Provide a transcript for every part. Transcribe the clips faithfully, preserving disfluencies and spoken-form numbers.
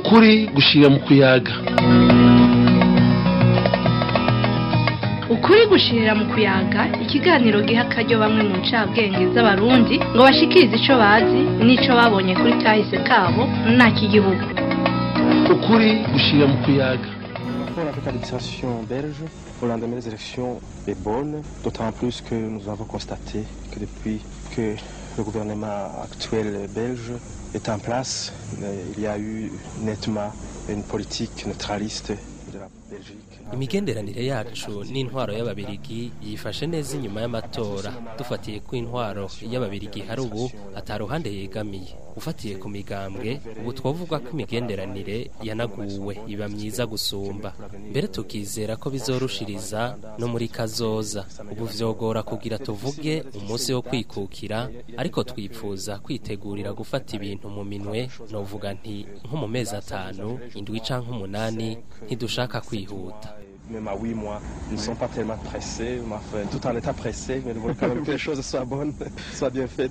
ukuri gushira mu kuyaga. Ukuri gushirira mu kuyaga, ikiganiro giha akaryo bamwe mu ncabwenge z'abarundi ngo bashikirize ico bazi n'ico babonye kuri kahise kabo n'akigihugu. Ukuri gushira mu kuyaga. La radicalisation belge au lendemain des élections est bonne, d'autant plus que nous avons constaté que depuis que le gouvernement actuel belge est en place, il y a eu nettement une politique neutraliste de la Belgique. Imigenderanire yacu n'intwaro y'ababirigi yifashe neza inyuma y'amatora, dufatiye ku intwaro y'ababirigi hari ubu ataruhande yegamiye. Ufatiye ku migambwe ubu twavuga ko imigenderanire yanaguwe iba myiza gusumba, mbere tukizera ko bizorushiriza no muri kazoza. Ubu vyogora kugira tuvuge umunsi wo kwikukira, ariko twipfuza kwitegurira gufata ibintu mu minwe. Novuga nti nko mu mezi atanu, indwi canke umunani, ntidushaka kwihuta. Même à huit mois, nous ne sommes pas tellement pressés, enfin, tout en étant pressés, mais nous voulons quand même que les choses soient bonnes, soient bien faites.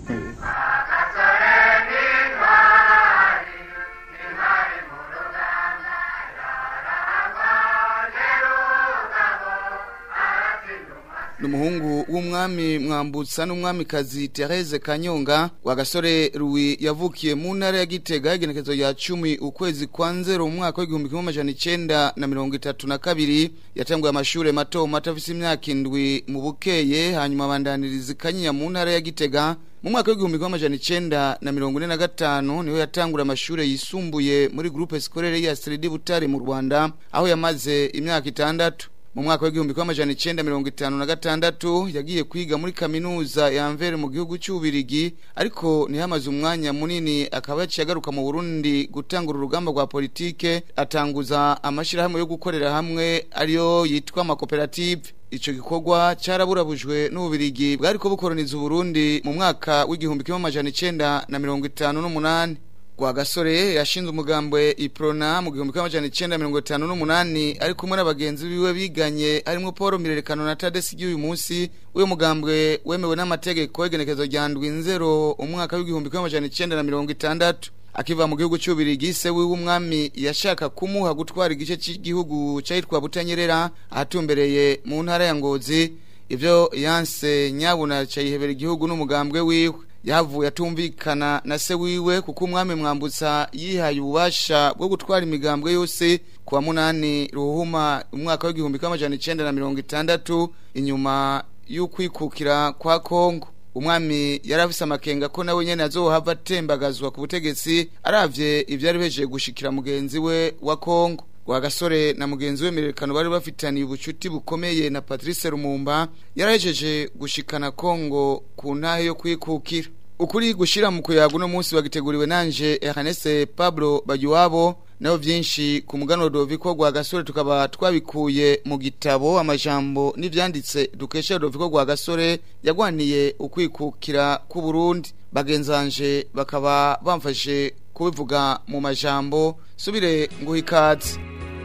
Numuhungu w'umwami Mwambutsa n'umwamikazi Therese Kanyonga wa Gasore Louis yavukiye mu ntara ya Gitega igenekezo ya cumi ukwezi kwa nzero mu mwaka w'igihumbi kimwe amajana icenda na mirongo itatu na kabiri. Yatanguye amashure mato mato afise imyaka indwi mu Bukeye, hanyuma abandaniriza Kanyinya mu ntara ya Gitega. Mu mwaka w'igihumbi kimwe amajana icenda na mirongo ine na gatanu niho yatangura amashure yisumbuye muri groupe scolaire ya Stridi Butare mu Rwanda, aho yamaze imyaka itandatu. Mu mwaka w'igihumbi kimwe amajana icenda mirongo itanu na gatandatu yagiye kwiga muri kaminuza ya Anvers mu gihugu cy'Ubirigi, ariko ntihamaze umwanya munini akaba yacagaruka mu Burundi gutangura urugamba rwa politike, atanguza amashirahamwe yo gukorera hamwe ariyo yitwa amakoperative. Ico gikorwa caraburabujwe n'Ubirigi bwariko bukoroniza Burundi mu mwaka w'igihumbi kimwe amajana icenda na mirongo itanu n'umunani. Kwa Gasore yashinze umugambwe Iprona mu gihumbi kimwe amajana icenda mirongo itanu n'umunani, ari kumwe n'abagenzi biwe biganye harimo Paul Mirerekano na Tadesi y'uyu munsi. Uyo mugambwe wemewe n'amategeko yegenekezo rya ndwi nzero umwaka w'igihumbi kimwe amajana icenda na mirongo itandatu. Akiva mu gihugu cy'Ubirigi, se w'umwami yashaka kumuha gutwara igice cy'igihugu cyitwa Butanyerera ahatumbereye mu ntara ya Ngozi. Ivyo yanse nyabuna cyayihebera igihugu n'umugambwe wiwe. Yavuye atumvikana na se wiwe kuko umwami Mwambutsa yihaye ububasha bwo gutwara imigambwe yose kuwa munani Ruhuma umwaka w'igihumbi kimwe amajana icenda na mirongo itandatu, inyuma y'ukwikukira kwa Kongo. Umwami yarafise amakenga ko nawe nyene azohava atembagazwa ku butegetsi aravye ivyari beje gushikira mugenzi we wa Kongo. Kwa Gasore na mugenzi we Mirerekano bari bafitaniye ubucuti bukomeye na Patrice Lumumba, yarahejeje gushikana Kongo ku ntahe yo kwikukira. Ukuri gushira mu kuyaga no munsi wagiteguriwe nanje Ernest Pablo Bajuwabo, naho byinshi ku mugano Doviko Kwa Gasore tukaba twabikuye mu gitabo amajambo n'ivyanditse dukesha Doviko Kwa Gasore yagwaniye ukwikukira ku Burundi. Bagenzanje bakaba bamfashe kubivuga mu majambo, subire nguhikaze.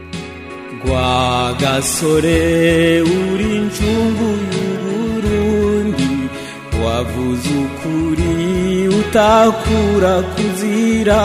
Kwa Gasore uri incungu y'Uburundi, wavuze ukuri utakura kuzira,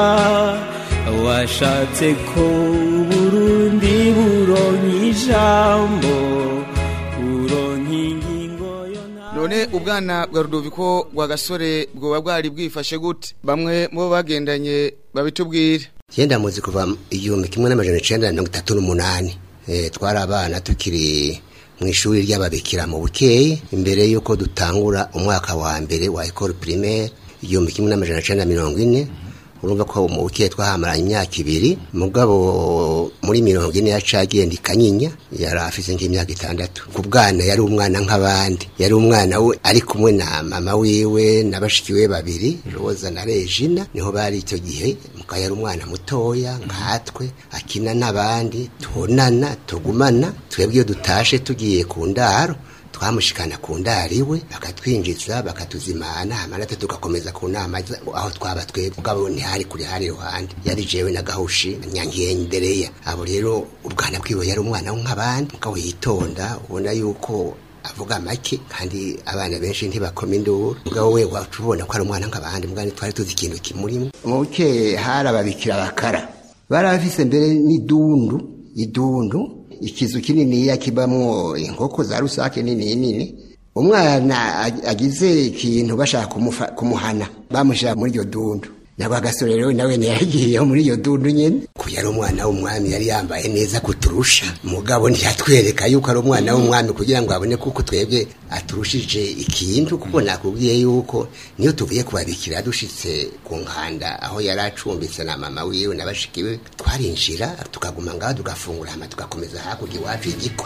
washatse ko Burundi buronka ijambo, buronka ingingo yona. None ubwana bwa Rudoviko Kwa Gasore bwoba bwari bwifashe gute? Bamwe mu bagendanye babitubwire. Yenda muzi kuva igihumbi kimwe n'amajana icenda na mirongo itatu n'umunani, eh twari abana tukiri mu ishuri ry'ababikira mu Bukeye, imbere yuko dutangura umwaka wa mbere wa école primaire igihumbi kimwe n'amajana icenda na mirongo ine. Urumva ko mu Bukeye twahamaranye imyaka ibiri, mugabo muri mirongo ine yacagenda Kanyinya yari afise nk'imyaka itandatu. Ku bwana yari umwana nk'abandi, yari umwana we ari kumwe na mama wiwe n'abashikiwe babiri Roza na Regina, niho bari icyo gihe. Muka yari umwana mutoya nkatwe, akina n'abandi, tubonana tugumana. Twebwe iyo dutashe tugiye ku ndaro twamushikana ku ndariwe, bakatwinjiza bakatuzimana, amanate tugakomeza ku nama aho twaba twebwe. Mugabo ntihari kuri hari ruhande, yari jewe na Gahushi Nyangendereya. Abo rero ubwana bwiwe yari umwana nk'abandi, mugabo yitonda, ubona yuko avuga make kandi abana benshi ntibakoma induru. Mugabo we watubona ko ari umwana nk'abandi, mugani twari tuzi ikintu kimurimo. Mu Bukeye hari ababikira bakara barafise mbere n'idundu idundu ikizu kinini yakibamwo inkoko za rusake nini nini umwana agize ikintu bashaka kumuhana bamushira muri iyo dundu nabwo agasore rero nawe ntiyagiye muri iyo dundu nyene kuyari umwana w'umwami yari yambaye neza kuturusha mugabo ntiyatwereka yuko ari umwana w'umwami kugira ngo abone kuko twebwe aturushije ikintu kuko nakubwiye yuko niyo tuvuye kubabikira dushitse ku nkanda aho yari acumbitse na mama wiwe nabashikiwe twarinjira tukaguma ngaho tugafungura hama tugakomeza hakurya iwacu igiko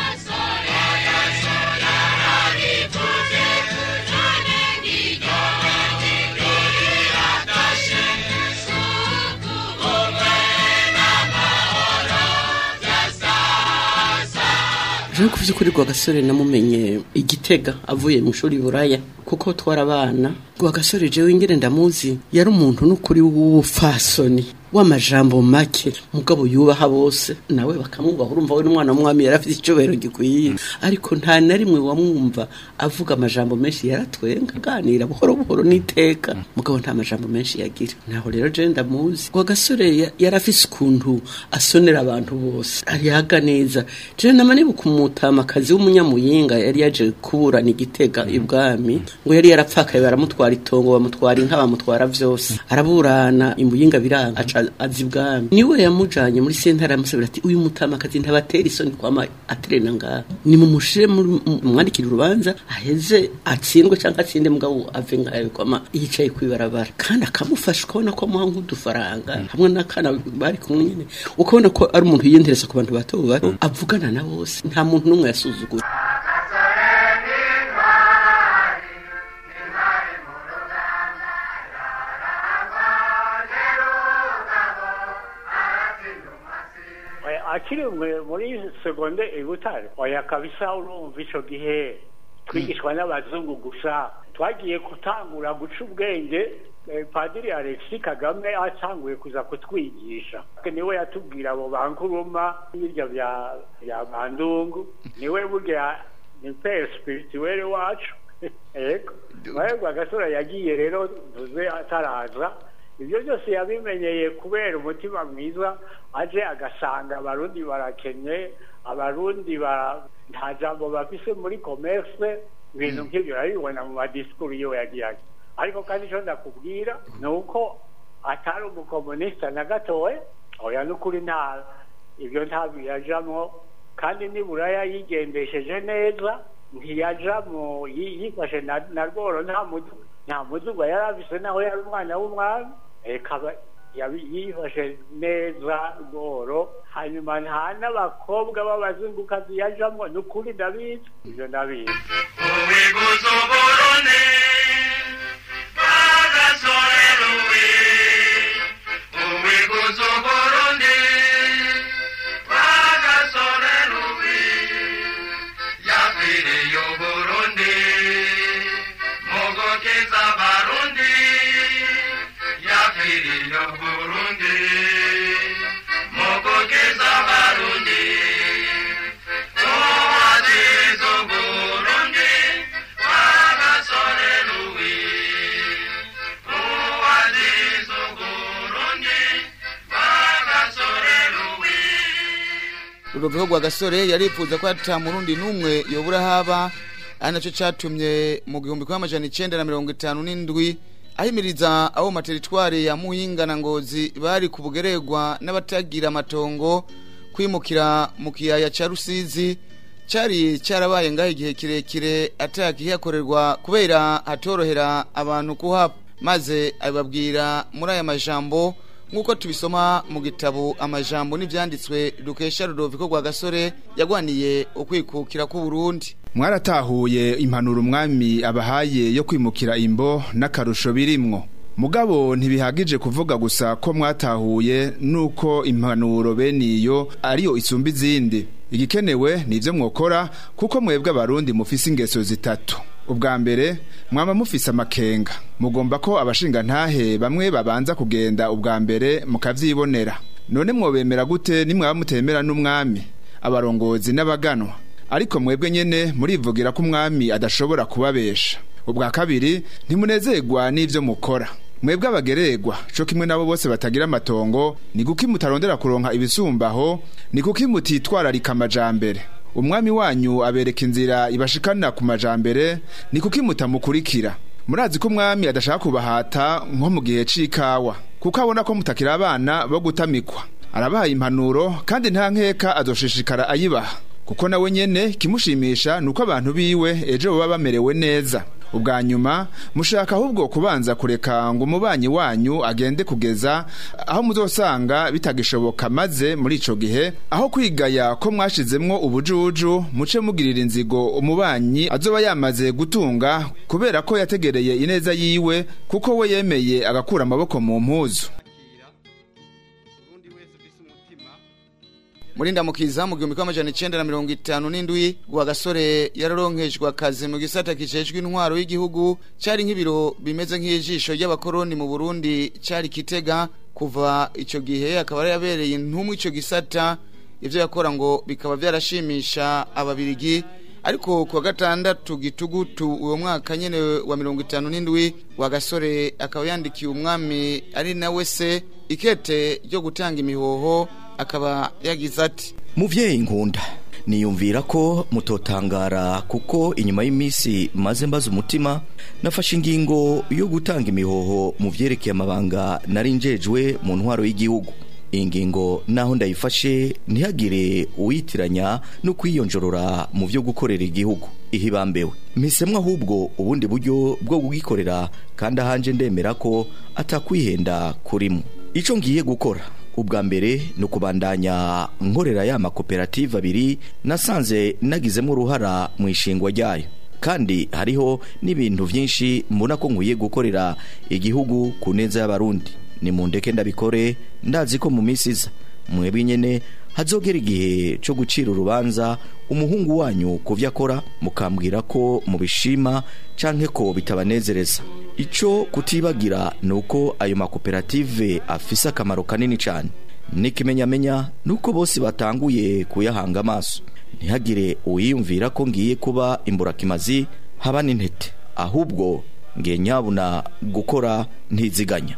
Jean kuvyo kuri gwa gasore namumenye igitega avuye mu shuri buraya kuko twarabana gwa gasore jewe ingene ndamuzi yari umuntu n'ukuri w'ubufasoni w'amajambo make mugabo yubaha bose nawe bakamwubaha urumva we n'umwana w'umwami yarafite icobero gikwiye ariko nta na rimwe wamwumva avuga amajambo menshi yaratwenga ganira buhoro buhoro niteka mugabo nta majambo menshi yagira naho rero je ndamuzi gwa gasore yarafise ukuntu asonera abantu bose arihaga neza je namani bukumutama kazi w'umunyamuyinga yari yaje kuburana igitega ibwami ngo yari yarapfakaye baramutwara itongo bamutwara inka bamutwara vyose araburana imuyinga biranga azibwami niwe yamujanye muri sentara amusabira ati uyu mutama kazi ntabatera isoni kwama atrena nga ni mumushire mwandikira urubanza aheze atsindwe cyangwa atsinde mugabo ave ngayo kwama yicaye kwibarabara kandi akamufasha kubona ko muha nk'udufaranga hamwe nakana bari kumwe nyine ukabona ko ari umuntu yiyendereza ku bantu bato bato avugana na bose nta muntu numwe yasuzugura akiri muri seconde ibutare oya kabisa urumva ico gihe twigishwa n'abazungu gusa twagiye kutangura guca ubwenge padiri Alexis Kagame atanguye kuza kutwigisha niwe yatubwira abo bankuruma birya bya bya bandungu niwe burya ni père spirituel wacu ego mwebwe agasora yagiye rero tuze ataraza ibyo byose yabimenyeye kubera umutima mwiza aje agasanga abarundi barakenye abarundi nta jambo bafise muri commerce ibintu nk'ibyo urabibona mu madisikuru yiwe yagiye ariko kandi icyo ndakubwira ni uko atari umukomunisita na gatowe oya n'ukuri nta ibyo ntabwo yajamwo kandi niburaya yigendesheje neza ntiyajamo yifashe na rworo nta muduga yari afise naho yari umwana w'umwami ekaba yifashe neza rworo hanyuma nta n'abakobwa b'abazungukazi yajamwo n'ukuri ndabizi ibyo ndabizi Ruvuga gwa gasore yarifuza ko atamurundi numwe yobura haba anacho catumye mu gihumbi kwa majana icenda na mirongo itanu n'indwi ahimiriza abo materitware ya Muhinga na Ngozi bari kubugeregwa n'abatagira amatongo kwimukira mu kiyaya ca Rusizi cari carabaye ngaho igihe kirekire atakihakorerwa kubera atorohera abantu kuhaba maze ababwira muri aya majambo nkuko tubisoma mu gitabo amajambo n'ivyanditswe dukesha Rudoviko gwa gasore yagwaniye ukwikukira ku Burundi. Mwaratahuye impanuro umwami abahaye yo kwimukira imbo n'akarusho birimwo. Mugabo ntibihagije kuvuga gusa ko mwatahuye nuko impanuro beniyo ariyo isumba izindi. Igikenewe nivyo mwokora kuko mwebwe abarundi mufise ingeso zitatu. Ubwa mbere mwama mufise amakenga mugomba ko abashinga ntahe bamwe babanza kugenda ubwa mbere mukavyibonera none mwobemera gute nimwe mutemera n'umwami abarongozi n'abaganwa ariko mwebwe nyene murivugira ko umwami adashobora kubabesha ubwa kabiri ntimunezegwa n'ivyo mukora mwebwe abagererwa co kimwe nabo bose batagira amatongo ni kuki mutarondera kuronka ibisumbaho ni kuki mutitwararika amajambere umwami wanyu abereka inzira ibashikana ku majambere ni kuki mutamukurikira murazi ko umwami adashaka kubahata nko mu gihe c'ikawa kuko abona ko mutakira abana bo gutamikwa arabahaye impanuro kandi nta nkeka azoshishikara ayibaha kuko nawe nyene kimushimisha nuko abantu biwe ejo baba bamerewe neza ubwa nyuma mushaka ahubwo kubanza kureka ngo umubanyi wanyu agende kugeza aho muzosanga bitagishoboka maze muri ico gihe aho kwigaya ko mwashizemwo ubujuju muce mugirira inzigo umubanyi azoba yamaze gutunga kubera ko yategereye ineza yiwe kuko we yemeye agakura amaboko mu mpuzu. Murinda mukiza mu gihumbi kimwe amajana icenda na mirongo itanu n'indwi wa gasore yararonkejwe akazi mu gisata kijejwe intwaro y'igihugu cari nk'ibiro bimeze nk'ijisho ry'abakoroni mu Burundi cari Kitega kuva ico gihe akaba yabereye intumwa ico gisata ivyo yakora ngo bikaba byarashimisha ababirigi ariko ku gatandatu gitugutu uwo mwaka nyene wa mirongo itanu n'indwi wa gasore akaba yandikiye umwami ari nawe se ikete ryo gutanga imihoho akaba yagize ati muvyeyi nkunda niyumvira ko mutotangara kuko inyuma y'imisi maze mbaza umutima nafashe ingingo yo gutanga imihoho mu vyerekeye amabanga nari njejwe mu ntwaro y'igihugu ingingo naho ndayifashe ntihagire uwitiranya no kwiyonjorora mu vyo gukorera igihugu ihibambewe mpisemwe ahubwo ubundi buryo bwo gugikorera kandi ahanje ndemera ko atakwihenda kurimo ico ngiye gukora ubwa mbere no kubandanya nkorera ya makoperative abiri nasanze nagizemo uruhara mu ishingwa ryayo kandi hariho n'ibintu vyinshi mbona ko nkwiye gukorera igihugu ku neza y'abarundi ni mundeke ndabikore ndazi ko mu misiza mwebwe nyene hazogera igihe cyo gucira urubanza umuhungu wanyu kuvyakora mukambwira ko mubishima canke ko bitabanezereza ico kutibagira nuko ayo makoperative afise akamaro kanini cyane nikimenyamenya nuko bose batanguye kuyahanga amaso ntihagire uyiyumvira ko ngiye kuba imburakimazi haba n'intete ahubwo ngiye nyabuna gukora ntiziganya.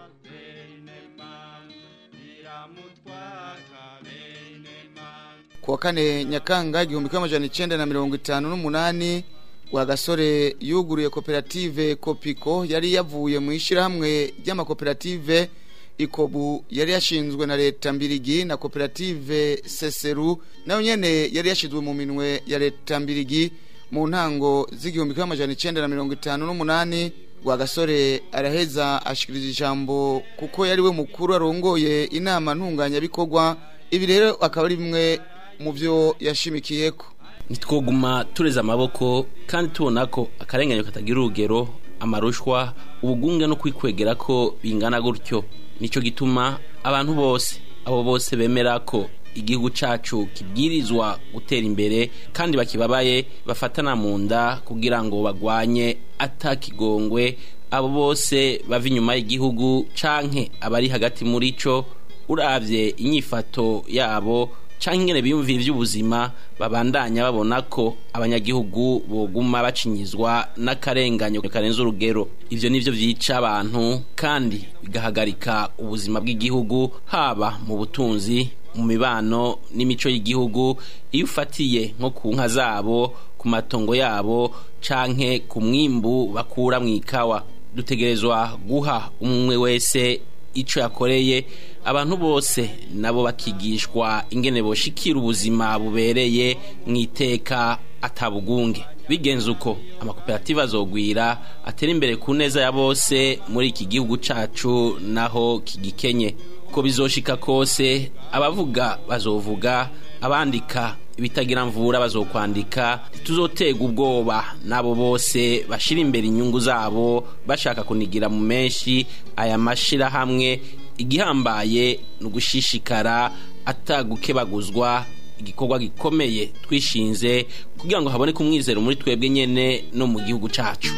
Kuwa kane Nyakanga igihumbi kimwe amajana icenda na mirongo itanu n'umunani wa gasore yuguruye koperative Kopiko yari yavuye mu ishirahamwe ry'amakoperative Ikobu yari yashinzwe na leta mbirigi na koperative Seseru nayo nyene yari yashizwe mu minwe ya leta mbirigi mu ntango z'igihumbi kimwe amajana icenda na mirongo itanu n'umunani wa gasore araheza ashikiriza ijambo kuko yari we mukuru arongoye inama ntunganya bikorwa ibi rero akaba ari bimwe mu byo yashimikiyeko nitwoguma tureza amaboko kandi tubona ko akarenganyo katagira urugero amarushwa ubugunga no kwikwegera ko bingana gutyo nico gituma abantu bose abo bose bemera ko igihugu cacu kibwirizwa gutera imbere kandi bakibabaye bafatana mu nda kugira ngo bagwanye atakigongwe abo bose bava inyuma y'igihugu canke abari hagati muri co uravye inyifato yabo canke ingene biyumvira ivy'ubuzima babandanya babona ko abanyagihugu boguma bacinyizwa n'akarenganyo karenze urugero ivyo nivyo vyica abantu kandi bigahagarika ubuzima bw'igihugu haba mu butunzi mu mibano n'imico y'igihugu iyo ufatiye nko ku nka zabo ku matongo yabo canke ku mwimbu bakura mw'ikawa dutegerezwa guha umwe wese ico yakoreye abantu bose nabo bakigishwa ingene boshikira ubuzima bubereye mwiteka atabugunge bigenze uko amakoperative azogwira atera imbere ku neza ya bose muri iki gihugu cacu naho kigikenye ko bizoshika kose abavuga bazovuga abandika ibitagira mvura bazokwandika tuzotega ubwoba nabo bose bashira imbere inyungu zabo bashaka kunigira mu menshi aya mashira hamwe igihambaye nugushishikara atagukebaguzwa igikorwa gikomeye twishinze kugira ngo haboneke umwizero muri twebwe nyene no mu gihugu cacu.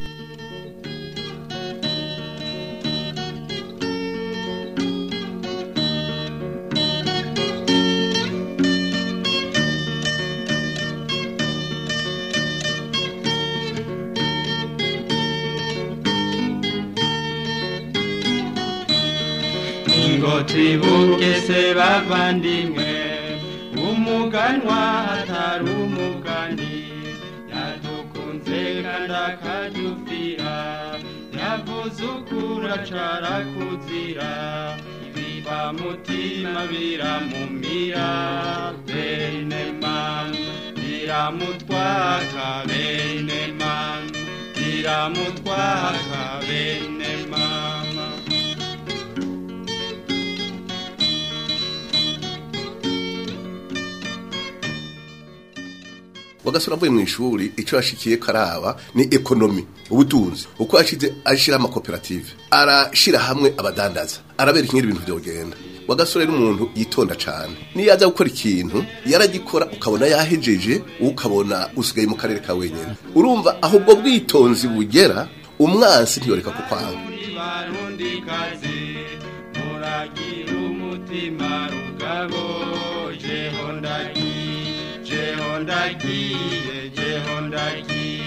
ngo twibuke se bavandimwe umuganwa atari umugani yadukunze kandi akadupfira yavuze ukura cara kuzira ibiba mutima biramumira bene mama biramutwaka bene mama biramutwaka bene mama. Wagasura avuye mu ishuri ico yashikiye karaba ni ekonomi ubutunzi uko ashize ashira ama cooperative arashira hamwe abadandaza arabera ikintu ibintu byogenda. Wagasura ari umuntu yitonda cyane ni yaza gukora ikintu yaragikora ukabona yahejeje ukabona usigaye mu karere ka wenyene urumva aho ubwo bwitonzi bugera umwansi ntiyoreka kukwanga. Muragira umutima rugabo jehondagi jehondagiye jehondagi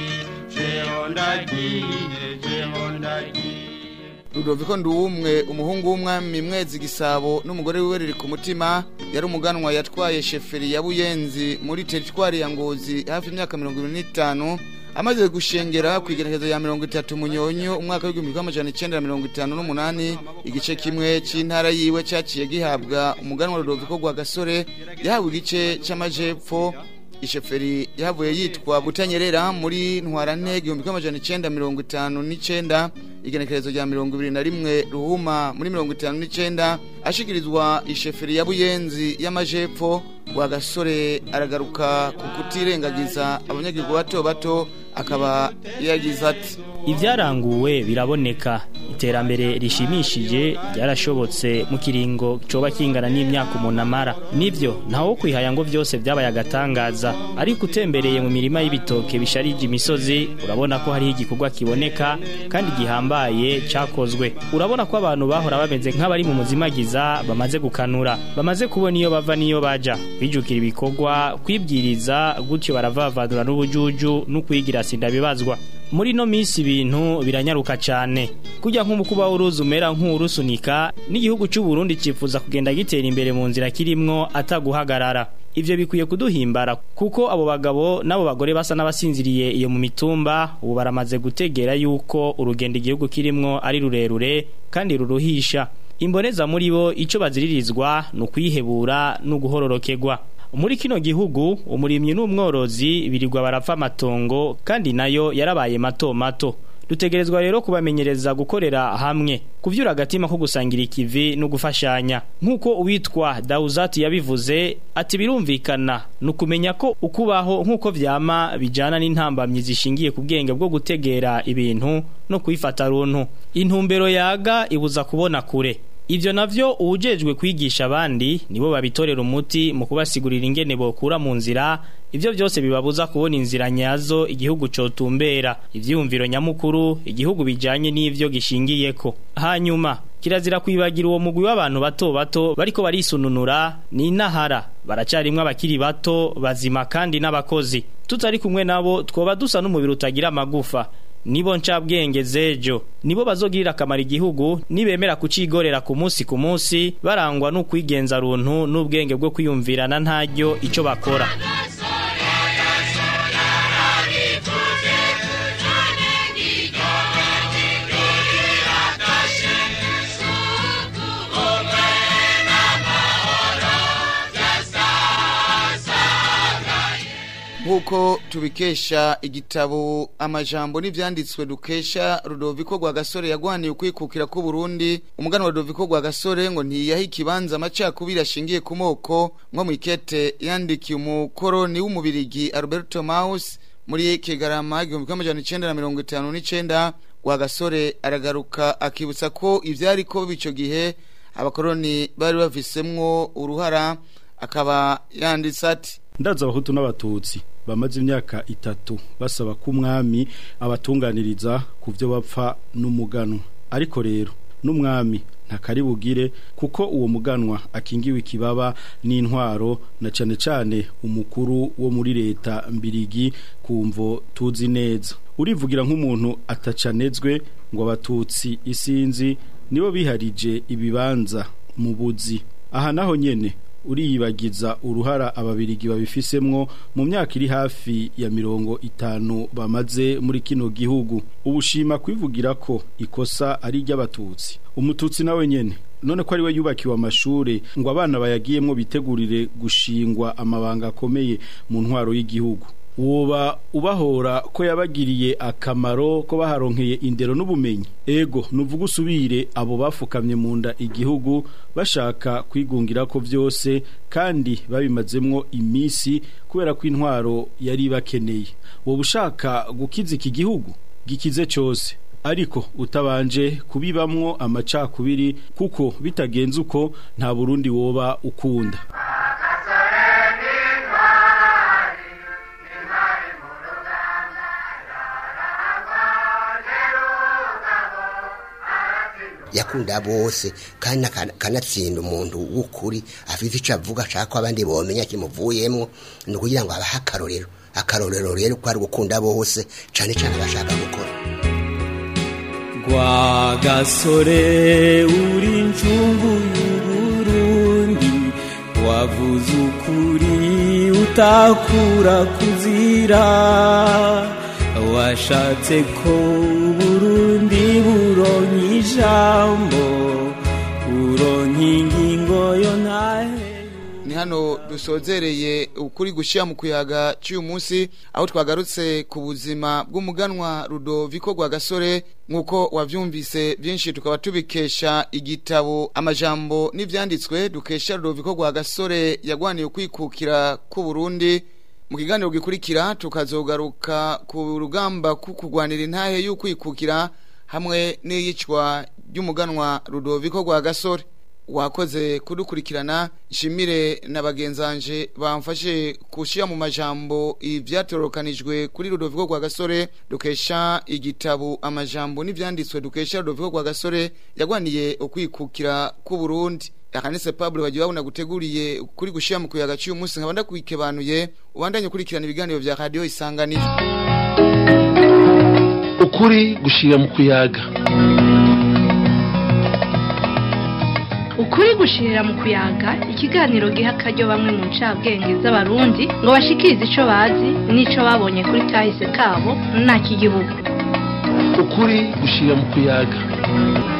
jehondagiye jehondagi. Rudoviko Nduwumwe umuhungu w'umwami Mwezi Gisabo n'umugore wiwe riri ku mutima yari umuganwa yatwaye sheferi ya Buyenzi muri teritwari ya Ngozi hafi imyaka mirongo ibiri n'itanu amaze gushengera ku igenekerezo ya mirongo itatu Munyonyo umwaka w'igihumbi kimwe amajana icenda na mirongo itanu n'umunani igice kimwe c'intara yiwe cyaciye gihabwa umuganwa Rudoviko Rwagasore yahawe igice c'amajepfo. Isheferi yavuye yitwa Butanyerera muri Ntwarante igihumbi kimwe amajana icenda mirongo itanu n'icenda igenekerezo rya mirongo ibiri na rimwe Ruhuma muri mirongo itanu n'icenda ashikirizwa isheferi ya Buyenzi y'amajepfo. Rwagasore aragaruka ku kutirengagiza abanyagihugu bato bato akaba yagize ati ivyaranguwe biraboneka iterambere rishimishije ryarashobotse mu kiringo coba kingana n'imyaka umunamara nivyo ntawo kwihaya ngo vyose vyabaye agatangaza ariko utembereye mu mirima y'ibitoke bisharije imisozi urabona ko hari igikorwa kiboneka kandi gihambaye cakozwe. Urabona ko abantu bahora bameze nk'abari mu muzimagiza bamaze gukanura bamaze kubona iyo bava niyo baja kwijukira ibikorwa kwibwiriza gutyo baravavadura n'ubujuju no kwigira sinda bibazwa. Muri no misi ibintu biranyaruka cyane kujya nk'umukuba w'uruzi umera nk'urusunika n'igihugu cy'u Burundi cifuza kugenda gitera imbere mu nzira kirimwo ataguhagarara. Ivyo bikwiye kuduhimbara kuko abo bagabo nabo bagore basa n'abasinziriye iyo mu mitumba ubu baramaze gutegera yuko urugendo igihugu kirimwo ari rurerure kandi ruruhisha. Imboneza muri bo ico baziririzwa no kwihebura no guhororokegwa. Muri kino gihugu umurimyi n'umworozi birirwa barapfa amatongo kandi nayo yarabaye mato mato. Dutegerezwa rero kubamenyereza gukorera hamwe kuvyura agatima ko gusangira ikivi no gufashanya nkuko uwitwa Dauzati yabivuze ati birumvikana no kumenya ko ukubaho nkuko vyama bijana n'intambamye zishingiye ku bwenge bwo gutegera ibintu no kwifata runtu. Intumbero yaga ibuza kubona kure. Ivyo navyo ujejwe kwigisha abandi nibo babitorera umuti mu kubasigurira ingene bokura mu nzira. Ivyo byose bibabuza kubona inzira nyazo igihugu cotumbera ivyumviro nyamukuru igihugu bijanye n'ivyo gishingiyeko. Hanyuma kirazira kwibagira uwo mugwi w'abantu bato bato bariko barisununura ni nahara baracarimwe abakiri bato bazima kandi n'abakozi tutari kumwe nabo twoba dusa n'umubiri utagira amagufa. Nibo ncabwenge zejo nibo bazogirira akamaro igihugu nibemera kucigorera ku munsi ku munsi barangwa no kwigenza runtu n'ubwenge bwo kwiyumvirana ntaryo ico bakora. Nkuko tubikesha igitabo amajambo n'ivyanditswe dukesha Rudoviko Rwagasore yagwaniye ukwikukira ku Burundi. Umuganwa Rudoviko Rwagasore ngo ntiyaha ikibanza amacakubiri ashingiye ku moko nko mu ikete yandikiye umukoroni w'umubirigi Alberto Maus muri Kigarama igihumbi kimwe amajana icenda na mirongo itanu n'icenda. Rwagasore aragaruka akibutsa ko ivyari ko bico gihe abakoroni bari bavisemwo uruhara akaba yanditse ati ndaza abahutu n'abatutsi bamaze imyaka itatu basaba ko umwami abatunganiriza ku byo bapfa n'umuganwa ariko rero n'umwami ntakaribugire kuko uwo muganwa akingiwe ikibaba n'intwaro na cane cane umukuru wo muri leta mbirigi kumvo tuzi neza urivugira nk'umuntu atacanezwe ngo abatutsi isinzi nibo biharije ibibanza mu buzi aha naho nyene uriyibagiza uruhara ababirigi babifisemwo mu myaka iri hafi ya mirongo itanu bamaze muri kino gihugu ubushima kwivugira ko ikosa ari ry'abatutsi umututsi nawe nyene none ko ari we yubakiwe amashure ngo abana bayagiyemwo bitegurire gushingwa amabanga akomeye mu ntwaro y'igihugu woba ubahora ko yabagiriye akamaro ko baharonkeye indero n'ubumenyi ego nuvuga usubire abo bafukamye mu nda igihugu bashaka kwigungira ko vyose kandi babimazemwo imisi kubera ko intwaro yari bakeneye woba ushaka gukiza iki gihugu gikize cyose ariko utabanje kubibamwo amacakubiri kuko bitagenze uko nta Burundi woba ukunda yakunda bose kandi kanatsinda umuntu w'ukuri afite icyo avuga ashaka ko abandi bomenya kimuvuyemo ni ukugira ngo abahe akarorero akarorero rero ko ari gukunda bose cyane cyane bashaka gukora Rwagasore uri incungu y'Uburundi wavuze ukuri utakura kuzira washatse ko Burundi buronka ijambo buronka ingingo yo ntahe ni hano dusozereye ukuri gushira mu kuyaga cy'uyu munsi aho twagarutse ku buzima bw'umuganwa Rudoviko Rwagasore nkuko wavyumvise byinshi tukaba tubikesha igitabo amajambo n'ivyanditswe dukesha Rudoviko Rwagasore yagwaniye kwikukira ku Burundi mu kiganiro gikurikira tukazogaruka ku rugamba kukugwanira intahe y'ukwikukira hamwe n'iyicwa ry'umuganwa Rudoviko Rwagasore wakoze kudukurikirana ishimire na bagenzanje bamfashe kushira mu majambo ivyatorokanijwe kuri Rudoviko Rwagasore dukesha igitabo amajambo n'ivyanditswe dukesha Rudoviko Rwagasore yagwaniye ukwikukira ku Burundi Akanise Pablo wajiwa unaguteguriye kuri gushira mu kuyaga cy'uyu munsi nkabanda kwikebanuye ubandanye kurikirana ibiganiro vya radio Isanganiro ukuri gushira mu kuyaga ukuri gushirira mu kuyaga ikiganiro giha akaryo bamwe mu ncabwenge z'abarundi ngo bashikirize ico bazi n'ico babonye kuri kahise kabo nta kigihugu ukuri gushira mu kuyaga